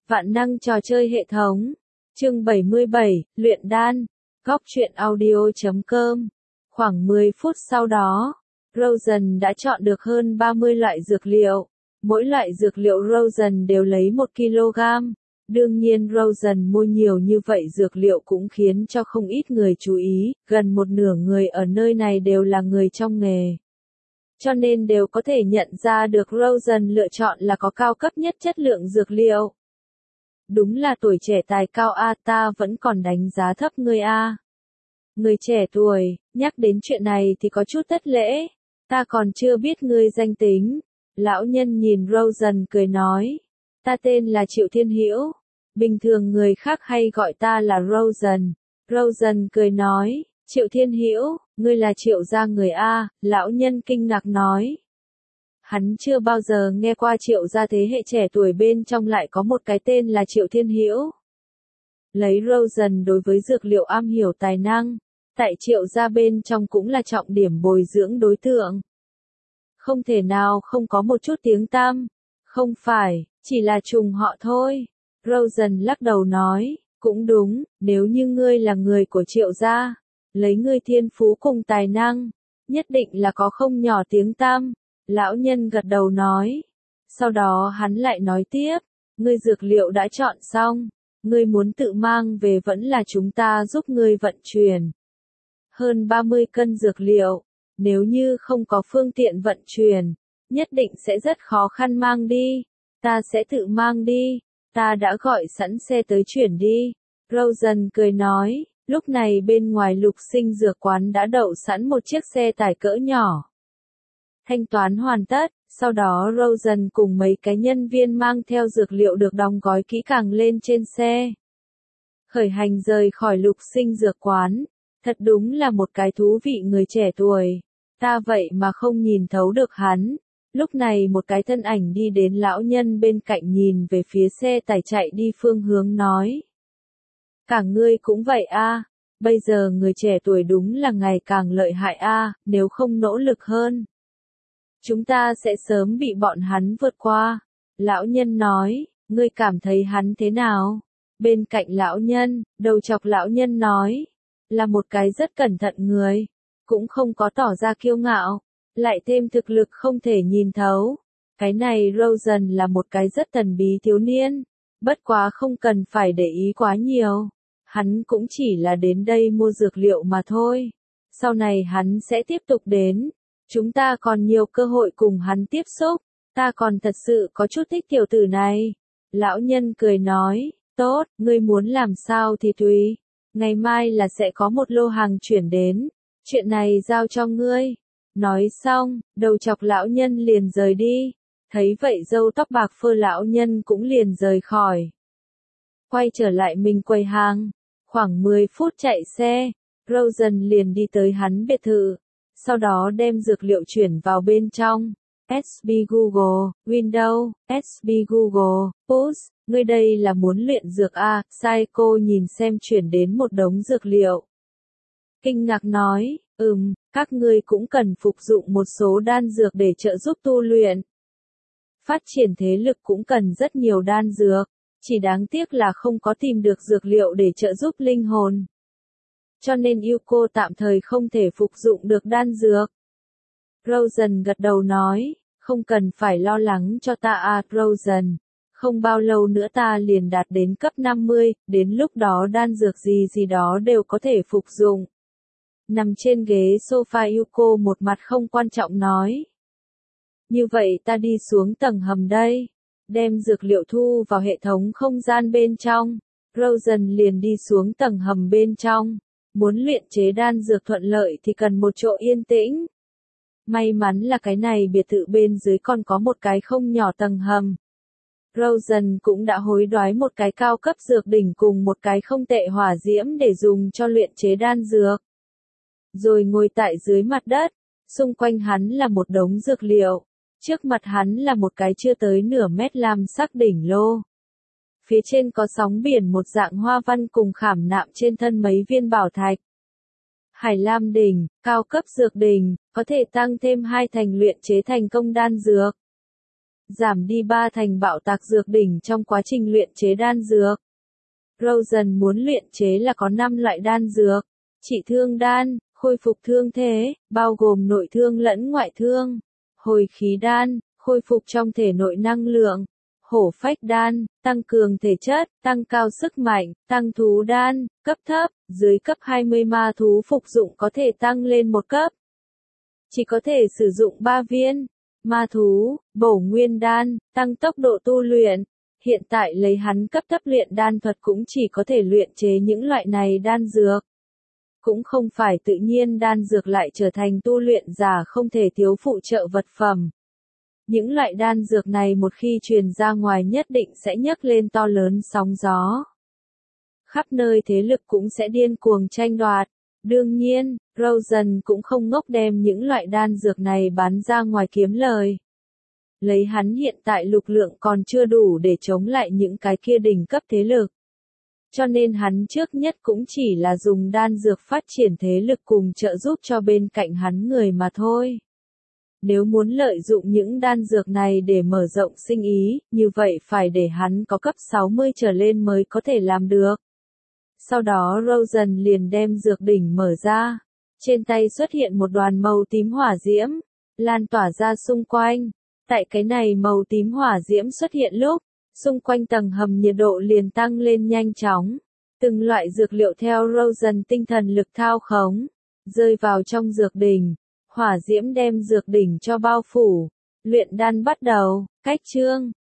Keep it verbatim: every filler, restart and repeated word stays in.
Vạn năng trò chơi hệ thống. Chương bảy mươi bảy, luyện đan. Góc truyện audio chấm com. Khoảng mười phút sau đó, Rosen đã chọn được hơn ba mươi loại dược liệu. Mỗi loại dược liệu Rosen đều lấy một ki lô gam. Đương nhiên Rosen mua nhiều như vậy dược liệu cũng khiến cho không ít người chú ý, gần một nửa người ở nơi này đều là người trong nghề. Cho nên đều có thể nhận ra được Rosen lựa chọn là có cao cấp nhất chất lượng dược liệu. Đúng là tuổi trẻ tài cao a, ta vẫn còn đánh giá thấp ngươi a. Người trẻ tuổi, nhắc đến chuyện này thì có chút thất lễ, ta còn chưa biết ngươi danh tính. Lão nhân nhìn Rosen cười nói, ta tên là Triệu Thiên Hữu, bình thường người khác hay gọi ta là Rosen. Rosen cười nói, Triệu Thiên Hữu, ngươi là Triệu gia người a, lão nhân kinh ngạc nói. Hắn chưa bao giờ nghe qua Triệu gia thế hệ trẻ tuổi bên trong lại có một cái tên là Triệu Thiên Hữu. Lấy Rosen đối với dược liệu am hiểu tài năng, tại Triệu gia bên trong cũng là trọng điểm bồi dưỡng đối tượng. Không thể nào không có một chút tiếng tăm. Không phải, chỉ là trùng họ thôi. Rosen lắc đầu nói, cũng đúng, nếu như ngươi là người của Triệu gia, lấy ngươi thiên phú cùng tài năng, nhất định là có không nhỏ tiếng tăm. Lão nhân gật đầu nói. Sau đó hắn lại nói tiếp, ngươi dược liệu đã chọn xong, ngươi muốn tự mang về vẫn là chúng ta giúp ngươi vận chuyển. Hơn ba mươi cân dược liệu, nếu như không có phương tiện vận chuyển, nhất định sẽ rất khó khăn mang đi. Ta sẽ tự mang đi, ta đã gọi sẵn xe tới chuyển đi. Rosen cười nói, lúc này bên ngoài Lục Sinh dược quán đã đậu sẵn một chiếc xe tải cỡ nhỏ. Thanh toán hoàn tất, sau đó Rosen cùng mấy cái nhân viên mang theo dược liệu được đóng gói kỹ càng lên trên xe. Khởi hành rời khỏi Lục Sinh dược quán, thật đúng là một cái thú vị người trẻ tuổi. Ta vậy mà không nhìn thấu được hắn. Lúc này một cái thân ảnh đi đến lão nhân bên cạnh nhìn về phía xe tải chạy đi phương hướng nói. Cả ngươi cũng vậy a, bây giờ người trẻ tuổi đúng là ngày càng lợi hại a, nếu không nỗ lực hơn, chúng ta sẽ sớm bị bọn hắn vượt qua. Lão nhân nói, ngươi cảm thấy hắn thế nào? Bên cạnh lão nhân, đầu chọc lão nhân nói, là một cái rất cẩn thận người, cũng không có tỏ ra kiêu ngạo, lại thêm thực lực không thể nhìn thấu. Cái này Rosen là một cái rất thần bí thiếu niên, bất quá không cần phải để ý quá nhiều. Hắn cũng chỉ là đến đây mua dược liệu mà thôi. Sau này hắn sẽ tiếp tục đến. Chúng ta còn nhiều cơ hội cùng hắn tiếp xúc. Ta còn thật sự có chút thích tiểu tử này. Lão nhân cười nói, tốt, ngươi muốn làm sao thì tùy. Ngày mai là sẽ có một lô hàng chuyển đến. Chuyện này giao cho ngươi. Nói xong, đầu chọc lão nhân liền rời đi. Thấy vậy râu tóc bạc phơ lão nhân cũng liền rời khỏi. Quay trở lại mình quầy hàng. Khoảng mười phút chạy xe, Rosen liền đi tới hắn biệt thự. Sau đó đem dược liệu chuyển vào bên trong. ét bê Google, Windows, ét bê Google, Push, ngươi đây là muốn luyện dược a? Psycho nhìn xem chuyển đến một đống dược liệu. Kinh ngạc nói, ừm, các ngươi cũng cần phục dụng một số đan dược để trợ giúp tu luyện. Phát triển thế lực cũng cần rất nhiều đan dược, chỉ đáng tiếc là không có tìm được dược liệu để trợ giúp linh hồn. Cho nên Yuko tạm thời không thể phục dụng được đan dược. Rosen gật đầu nói, không cần phải lo lắng cho ta à Rosen. Không bao lâu nữa ta liền đạt đến cấp năm mươi, đến lúc đó đan dược gì gì đó đều có thể phục dụng. Nằm trên ghế sofa Yuko một mặt không quan trọng nói. Như vậy ta đi xuống tầng hầm đây. Đem dược liệu thu vào hệ thống không gian bên trong. Rosen liền đi xuống tầng hầm bên trong. Muốn luyện chế đan dược thuận lợi thì cần một chỗ yên tĩnh. May mắn là cái này biệt thự bên dưới còn có một cái không nhỏ tầng hầm. Rosen cũng đã hối đoái một cái cao cấp dược đỉnh cùng một cái không tệ hỏa diễm để dùng cho luyện chế đan dược. Rồi ngồi tại dưới mặt đất, xung quanh hắn là một đống dược liệu. Trước mặt hắn là một cái chưa tới nửa mét lam sắc đỉnh lô. Phía trên có sóng biển một dạng hoa văn cùng khảm nạm trên thân mấy viên bảo thạch. Hải lam đỉnh, cao cấp dược đỉnh, có thể tăng thêm hai thành luyện chế thành công đan dược. giảm đi ba thành bạo tạc dược đỉnh trong quá trình luyện chế đan dược. Rosen muốn luyện chế là có năm loại đan dược, trị thương đan, khôi phục thương thế, bao gồm nội thương lẫn ngoại thương, hồi khí đan, khôi phục trong thể nội năng lượng, hổ phách đan, tăng cường thể chất, tăng cao sức mạnh, tăng thú đan, cấp thấp, dưới cấp hai mươi ma thú phục dụng có thể tăng lên một cấp. Chỉ có thể sử dụng ba viên. Ma thú, bổ nguyên đan, tăng tốc độ tu luyện. Hiện tại lấy hắn cấp thấp luyện đan thuật cũng chỉ có thể luyện chế những loại này đan dược. Cũng không phải tự nhiên đan dược lại trở thành tu luyện giả không thể thiếu phụ trợ vật phẩm. Những loại đan dược này một khi truyền ra ngoài nhất định sẽ nhấc lên to lớn sóng gió. Khắp nơi thế lực cũng sẽ điên cuồng tranh đoạt. Đương nhiên, Rosen cũng không ngốc đem những loại đan dược này bán ra ngoài kiếm lời. Lấy hắn hiện tại lực lượng còn chưa đủ để chống lại những cái kia đỉnh cấp thế lực. Cho nên hắn trước nhất cũng chỉ là dùng đan dược phát triển thế lực cùng trợ giúp cho bên cạnh hắn người mà thôi. Nếu muốn lợi dụng những đan dược này để mở rộng sinh ý, như vậy phải để hắn có cấp sáu mươi trở lên mới có thể làm được. Sau đó Rosen liền đem dược đỉnh mở ra. Trên tay xuất hiện một đoàn màu tím hỏa diễm, lan tỏa ra xung quanh. Tại cái này màu tím hỏa diễm xuất hiện lúc, xung quanh tầng hầm nhiệt độ liền tăng lên nhanh chóng. Từng loại dược liệu theo Rosen tinh thần lực thao khống, rơi vào trong dược đỉnh. Hỏa diễm đem dược đỉnh cho bao phủ. Luyện đan bắt đầu, cách chương.